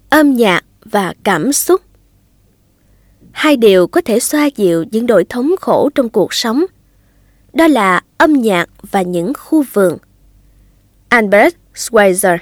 Âm nhạc và cảm xúc. Hai điều có thể xoa dịu những nỗi thống khổ trong cuộc sống. Đó là âm nhạc và những khu vườn. Albert Schweitzer.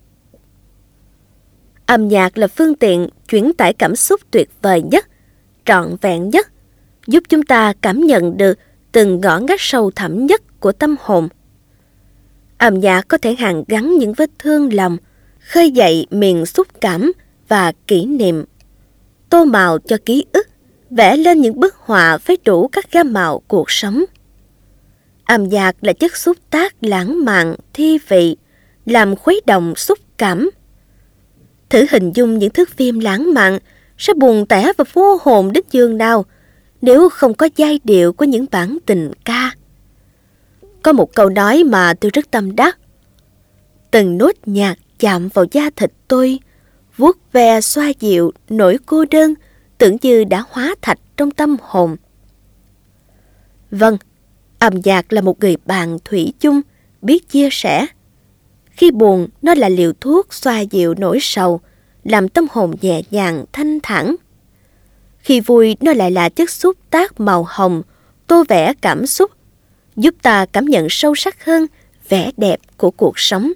Âm nhạc là phương tiện chuyển tải cảm xúc tuyệt vời nhất, trọn vẹn nhất, giúp chúng ta cảm nhận được từng ngõ ngách sâu thẳm nhất của tâm hồn. Âm nhạc có thể hàn gắn những vết thương lòng, khơi dậy miền xúc cảm và kỷ niệm, tô màu cho ký ức, vẽ lên những bức họa với đủ các gam màu cuộc sống. Âm nhạc là chất xúc tác lãng mạn, thi vị, làm khuấy động xúc cảm. Thử hình dung những thước phim lãng mạn sẽ buồn tẻ và vô hồn đến giường nào nếu không có giai điệu của những bản tình ca. Có một câu nói mà tôi rất tâm đắc: từng nốt nhạc chạm vào da thịt tôi, vuốt ve xoa dịu nỗi cô đơn tưởng như đã hóa thạch trong tâm hồn. Vâng, âm nhạc là một người bạn thủy chung, biết chia sẻ. Khi buồn, nó là liều thuốc xoa dịu nỗi sầu, làm tâm hồn nhẹ nhàng, thanh thản. Khi vui, nó lại là chất xúc tác màu hồng, tô vẽ cảm xúc, giúp ta cảm nhận sâu sắc hơn vẻ đẹp của cuộc sống.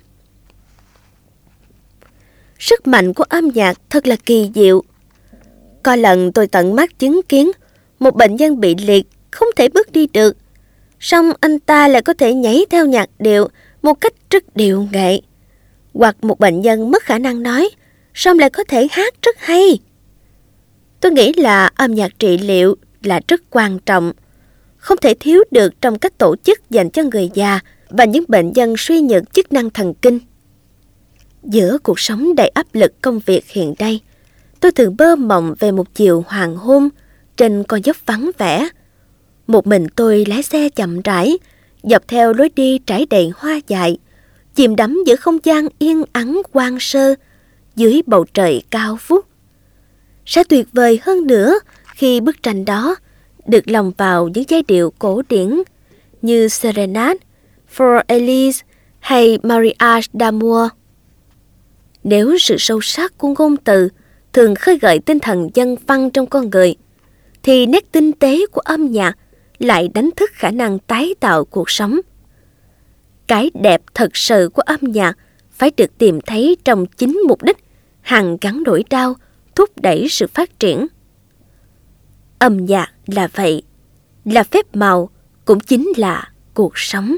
Sức mạnh của âm nhạc thật là kỳ diệu. Có lần tôi tận mắt chứng kiến một bệnh nhân bị liệt, không thể bước đi được. Song anh ta lại có thể nhảy theo nhạc điệu một cách rất điệu nghệ. Hoặc một bệnh nhân mất khả năng nói, song lại có thể hát rất hay. Tôi nghĩ là âm nhạc trị liệu là rất quan trọng, không thể thiếu được trong các tổ chức dành cho người già và những bệnh nhân suy nhược chức năng thần kinh. Giữa cuộc sống đầy áp lực công việc hiện nay, tôi thường mơ mộng về một chiều hoàng hôn trên con dốc vắng vẻ. Một mình tôi lái xe chậm rãi, dọc theo lối đi trải đầy hoa dại, chìm đắm giữa không gian yên ắng hoang sơ, dưới bầu trời cao vút. Sẽ tuyệt vời hơn nữa khi bức tranh đó được lồng vào những giai điệu cổ điển như Serenade, For Elise hay Mariage d'amour. Nếu sự sâu sắc của ngôn từ thường khơi gợi tinh thần dân văn trong con người, thì nét tinh tế của âm nhạc lại đánh thức khả năng tái tạo cuộc sống. Cái đẹp thật sự của âm nhạc phải được tìm thấy trong chính mục đích hàn gắn nỗi đau, thúc đẩy sự phát triển. Âm nhạc là vậy, là phép màu, cũng chính là cuộc sống.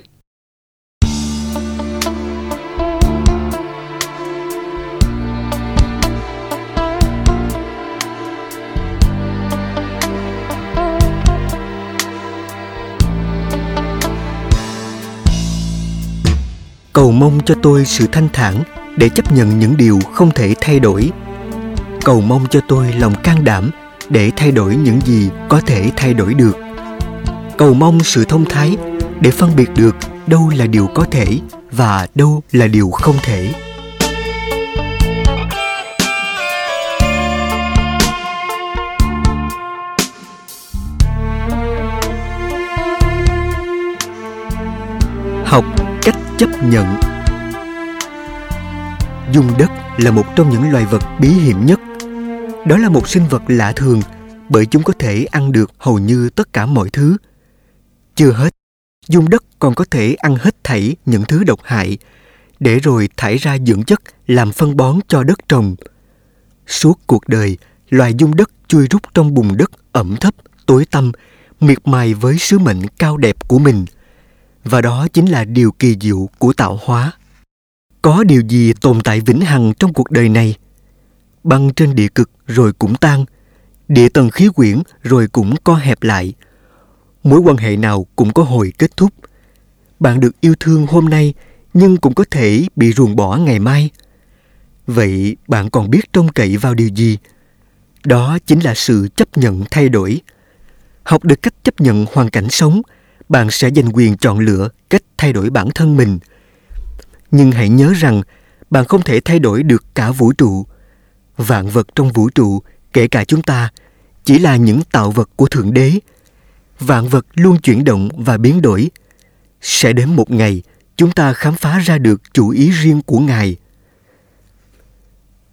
Cầu mong cho tôi sự thanh thản để chấp nhận những điều không thể thay đổi. Cầu mong cho tôi lòng can đảm để thay đổi những gì có thể thay đổi được. Cầu mong sự thông thái để phân biệt được đâu là điều có thể và đâu là điều không thể. Học cách chấp nhận. Dung đất là một trong những loài vật bí hiểm nhất. Đó là một sinh vật lạ thường bởi chúng có thể ăn được hầu như tất cả mọi thứ. Chưa hết, dung đất còn có thể ăn hết thảy những thứ độc hại, để rồi thải ra dưỡng chất làm phân bón cho đất trồng. Suốt cuộc đời, loài dung đất chui rút trong bùn đất ẩm thấp, tối tăm, miệt mài với sứ mệnh cao đẹp của mình. Và đó chính là điều kỳ diệu của tạo hóa. Có điều gì tồn tại vĩnh hằng trong cuộc đời này? Băng trên địa cực rồi cũng tan, địa tầng khí quyển rồi cũng co hẹp lại. Mối quan hệ nào cũng có hồi kết thúc. Bạn được yêu thương hôm nay nhưng cũng có thể bị ruồng bỏ ngày mai. Vậy bạn còn biết trông cậy vào điều gì? Đó chính là sự chấp nhận thay đổi. Học được cách chấp nhận hoàn cảnh sống, bạn sẽ giành quyền chọn lựa cách thay đổi bản thân mình. Nhưng hãy nhớ rằng bạn không thể thay đổi được cả vũ trụ. Vạn vật trong vũ trụ, kể cả chúng ta, chỉ là những tạo vật của Thượng Đế. Vạn vật luôn chuyển động và biến đổi. Sẽ đến một ngày, chúng ta khám phá ra được chủ ý riêng của Ngài.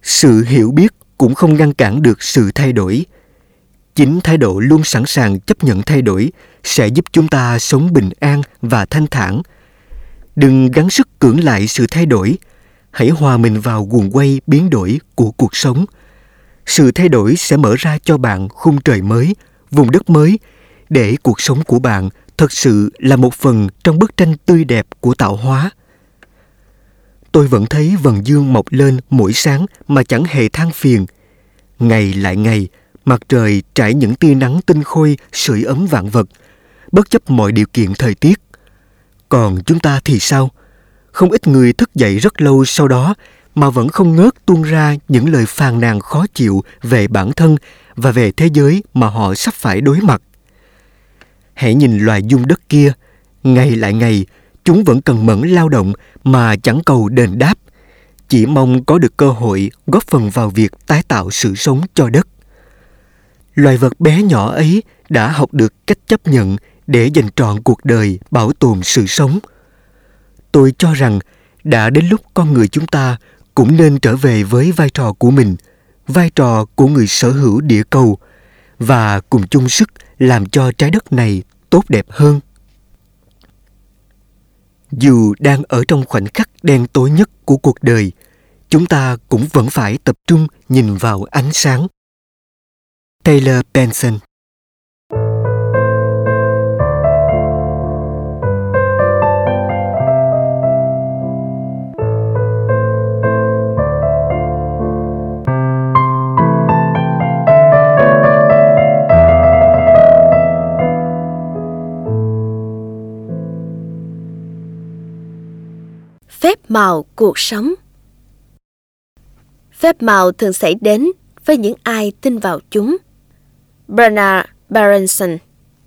Sự hiểu biết cũng không ngăn cản được sự thay đổi. Chính thái độ luôn sẵn sàng chấp nhận thay đổi sẽ giúp chúng ta sống bình an và thanh thản. Đừng gắng sức cưỡng lại sự thay đổi. Hãy hòa mình vào guồng quay biến đổi của cuộc sống. Sự thay đổi sẽ mở ra cho bạn khung trời mới, vùng đất mới, để cuộc sống của bạn thật sự là một phần trong bức tranh tươi đẹp của tạo hóa. Tôi vẫn thấy vầng dương mọc lên mỗi sáng mà chẳng hề than phiền. Ngày lại ngày, mặt trời trải những tia nắng tinh khôi sưởi ấm vạn vật, bất chấp mọi điều kiện thời tiết. Còn chúng ta thì sao? Không ít người thức dậy rất lâu sau đó mà vẫn không ngớt tuôn ra những lời phàn nàn khó chịu về bản thân và về thế giới mà họ sắp phải đối mặt. Hãy nhìn loài dung đất kia, ngày lại ngày, chúng vẫn cần mẫn lao động mà chẳng cầu đền đáp, chỉ mong có được cơ hội góp phần vào việc tái tạo sự sống cho đất. Loài vật bé nhỏ ấy đã học được cách chấp nhận để dành trọn cuộc đời bảo tồn sự sống. Tôi cho rằng đã đến lúc con người chúng ta cũng nên trở về với vai trò của mình, vai trò của người sở hữu địa cầu, và cùng chung sức làm cho trái đất này tốt đẹp hơn. Dù đang ở trong khoảnh khắc đen tối nhất của cuộc đời, chúng ta cũng vẫn phải tập trung nhìn vào ánh sáng. Taylor Benson. Phép màu cuộc sống. Phép màu thường xảy đến với những ai tin vào chúng. Bernard Berenson.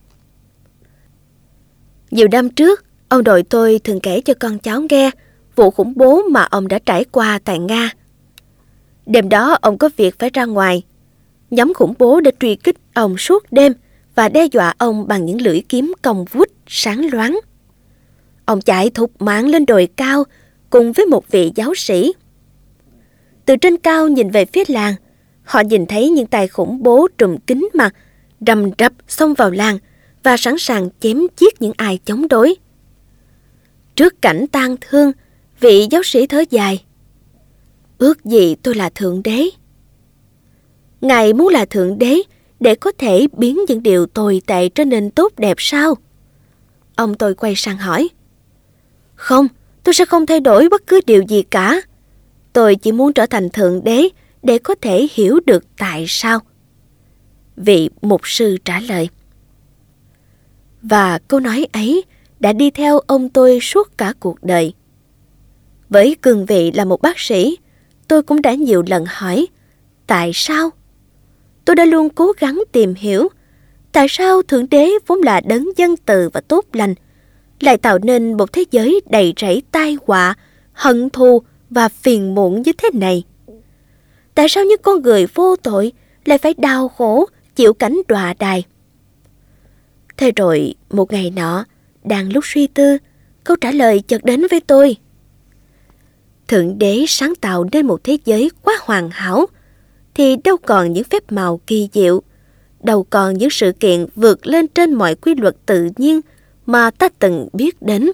Nhiều năm trước, ông nội tôi thường kể cho con cháu nghe vụ khủng bố mà ông đã trải qua tại Nga. Đêm đó ông có việc phải ra ngoài. Nhóm khủng bố đã truy kích ông suốt đêm và đe dọa ông bằng những lưỡi kiếm cong vút sáng loáng. Ông chạy thục mạng lên đồi cao cùng với một vị giáo sĩ. Từ trên cao nhìn về phía làng, họ nhìn thấy những tay khủng bố trùm kín mặt, rầm rập xông vào làng và sẵn sàng chém giết những ai chống đối. Trước cảnh tang thương, vị giáo sĩ thở dài. Ước gì tôi là Thượng Đế. Ngài muốn là Thượng Đế để có thể biến những điều tồi tệ trở nên tốt đẹp sao? Ông tôi quay sang hỏi. Không, tôi sẽ không thay đổi bất cứ điều gì cả. Tôi chỉ muốn trở thành Thượng Đế để có thể hiểu được tại sao. Vị mục sư trả lời. Và câu nói ấy đã đi theo ông tôi suốt cả cuộc đời. Với cương vị là một bác sĩ, tôi cũng đã nhiều lần hỏi, tại sao? Tôi đã luôn cố gắng tìm hiểu, tại sao Thượng Đế vốn là đấng nhân từ và tốt lành, lại tạo nên một thế giới đầy rẫy tai họa, hận thù và phiền muộn như thế này? Tại sao những con người vô tội lại phải đau khổ, chịu cảnh đọa đày? Thế rồi, một ngày nọ, đang lúc suy tư, câu trả lời chợt đến với tôi. Thượng Đế sáng tạo nên một thế giới quá hoàn hảo, thì đâu còn những phép màu kỳ diệu, đâu còn những sự kiện vượt lên trên mọi quy luật tự nhiên mà ta từng biết đến.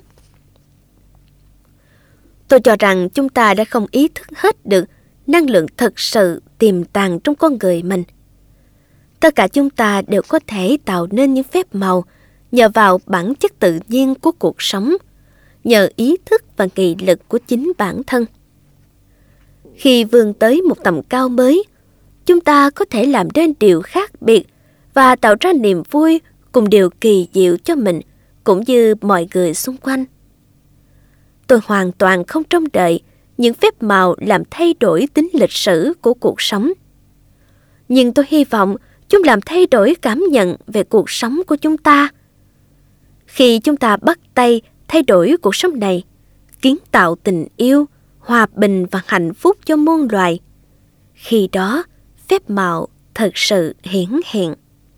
Tôi cho rằng chúng ta đã không ý thức hết được năng lượng thực sự tiềm tàng trong con người mình. Tất cả chúng ta đều có thể tạo nên những phép màu nhờ vào bản chất tự nhiên của cuộc sống, nhờ ý thức và nghị lực của chính bản thân. Khi vươn tới một tầm cao mới, chúng ta có thể làm nên điều khác biệt và tạo ra niềm vui cùng điều kỳ diệu cho mình cũng như mọi người xung quanh. Tôi hoàn toàn không trông đợi những phép màu làm thay đổi tính lịch sử của cuộc sống. Nhưng tôi hy vọng chúng làm thay đổi cảm nhận về cuộc sống của chúng ta. Khi chúng ta bắt tay thay đổi cuộc sống này, kiến tạo tình yêu, hòa bình và hạnh phúc cho muôn loài, khi đó phép màu thật sự hiển hiện.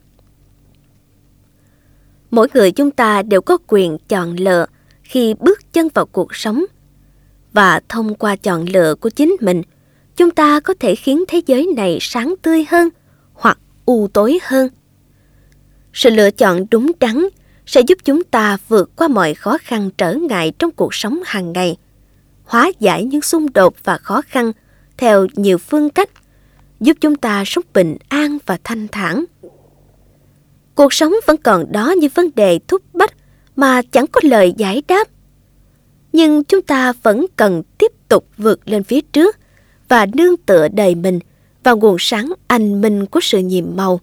Mỗi người chúng ta đều có quyền chọn lựa khi bước chân vào cuộc sống. Và thông qua chọn lựa của chính mình, chúng ta có thể khiến thế giới này sáng tươi hơn hoặc u tối hơn. Sự lựa chọn đúng đắn sẽ giúp chúng ta vượt qua mọi khó khăn trở ngại trong cuộc sống hàng ngày, hóa giải những xung đột và khó khăn theo nhiều phương cách, giúp chúng ta sống bình an và thanh thản. Cuộc sống vẫn còn đó những vấn đề thúc bách mà chẳng có lời giải đáp. Nhưng chúng ta vẫn cần tiếp tục vượt lên phía trước và nương tựa đời mình vào nguồn sáng anh minh của sự nhiệm màu.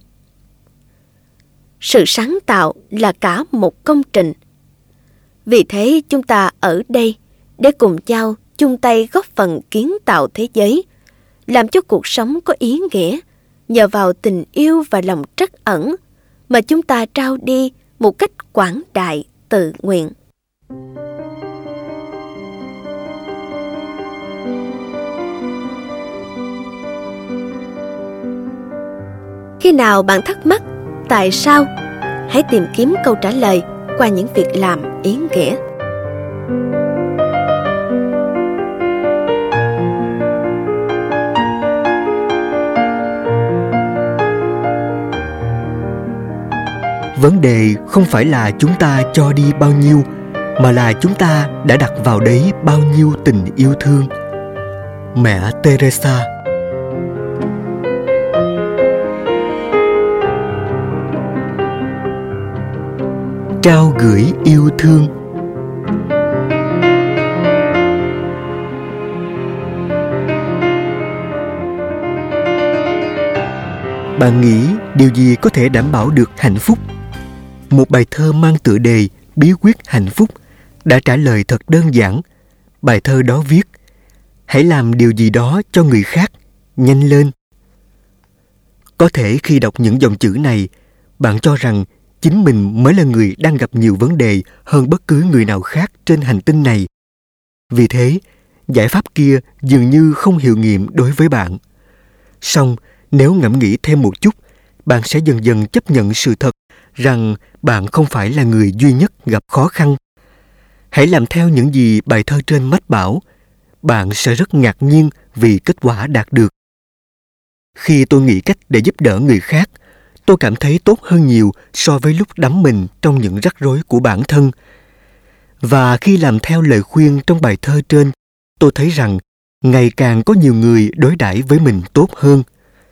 Sự sáng tạo là cả một công trình. Vì thế chúng ta ở đây để cùng nhau chung tay góp phần kiến tạo thế giới, làm cho cuộc sống có ý nghĩa nhờ vào tình yêu và lòng trắc ẩn mà chúng ta trao đi một cách quảng đại tự nguyện. Khi nào bạn thắc mắc tại sao, hãy tìm kiếm câu trả lời qua những việc làm ý nghĩa. Vấn đề không phải là chúng ta cho đi bao nhiêu, mà là chúng ta đã đặt vào đấy bao nhiêu tình yêu thương. Mẹ Teresa. Trao gửi yêu thương. Bạn nghĩ điều gì có thể đảm bảo được hạnh phúc? Một bài thơ mang tựa đề Bí quyết hạnh phúc đã trả lời thật đơn giản. Bài thơ đó viết: hãy làm điều gì đó cho người khác, nhanh lên. Có thể khi đọc những dòng chữ này, bạn cho rằng chính mình mới là người đang gặp nhiều vấn đề hơn bất cứ người nào khác trên hành tinh này. Vì thế, giải pháp kia dường như không hiệu nghiệm đối với bạn. Song, nếu ngẫm nghĩ thêm một chút, bạn sẽ dần dần chấp nhận sự thật rằng bạn không phải là người duy nhất gặp khó khăn. Hãy làm theo những gì bài thơ trên mách bảo. Bạn sẽ rất ngạc nhiên vì kết quả đạt được. Khi tôi nghĩ cách để giúp đỡ người khác, tôi cảm thấy tốt hơn nhiều so với lúc đắm mình trong những rắc rối của bản thân. Và khi làm theo lời khuyên trong bài thơ trên, tôi thấy rằng ngày càng có nhiều người đối đãi với mình tốt hơn.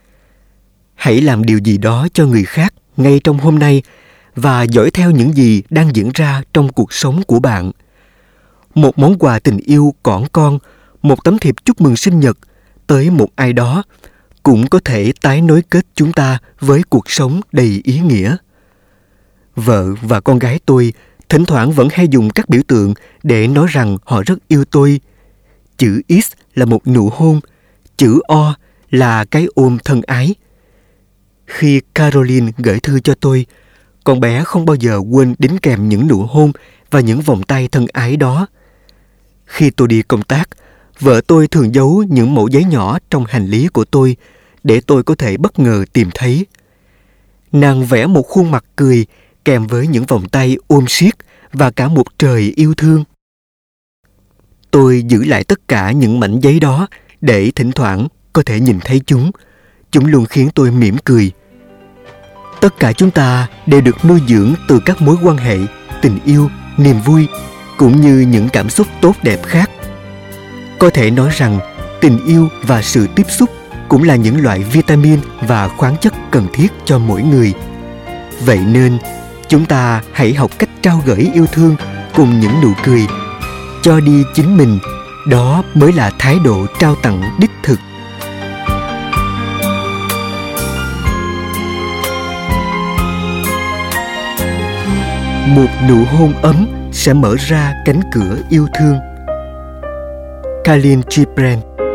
Hãy làm điều gì đó cho người khác ngay trong hôm nay và dõi theo những gì đang diễn ra trong cuộc sống của bạn. Một món quà tình yêu cỏn con, một tấm thiệp chúc mừng sinh nhật tới một ai đó cũng có thể tái nối kết chúng ta với cuộc sống đầy ý nghĩa. Vợ và con gái tôi thỉnh thoảng vẫn hay dùng các biểu tượng để nói rằng họ rất yêu tôi. Chữ X là một nụ hôn, chữ O là cái ôm thân ái. Khi Caroline gửi thư cho tôi, con bé không bao giờ quên đính kèm những nụ hôn và những vòng tay thân ái đó. Khi tôi đi công tác, vợ tôi thường giấu những mẩu giấy nhỏ trong hành lý của tôi để tôi có thể bất ngờ tìm thấy. Nàng vẽ một khuôn mặt cười kèm với những vòng tay ôm siết và cả một trời yêu thương. Tôi giữ lại tất cả những mảnh giấy đó để thỉnh thoảng có thể nhìn thấy chúng. Chúng luôn khiến tôi mỉm cười. Tất cả chúng ta đều được nuôi dưỡng từ các mối quan hệ, tình yêu, niềm vui, cũng như những cảm xúc tốt đẹp khác. Có thể nói rằng tình yêu và sự tiếp xúc cũng là những loại vitamin và khoáng chất cần thiết cho mỗi người. Vậy nên, chúng ta hãy học cách trao gửi yêu thương cùng những nụ cười. Cho đi chính mình, đó mới là thái độ trao tặng đích thực. Một nụ hôn ấm sẽ mở ra cánh cửa yêu thương. Khalil Gibran.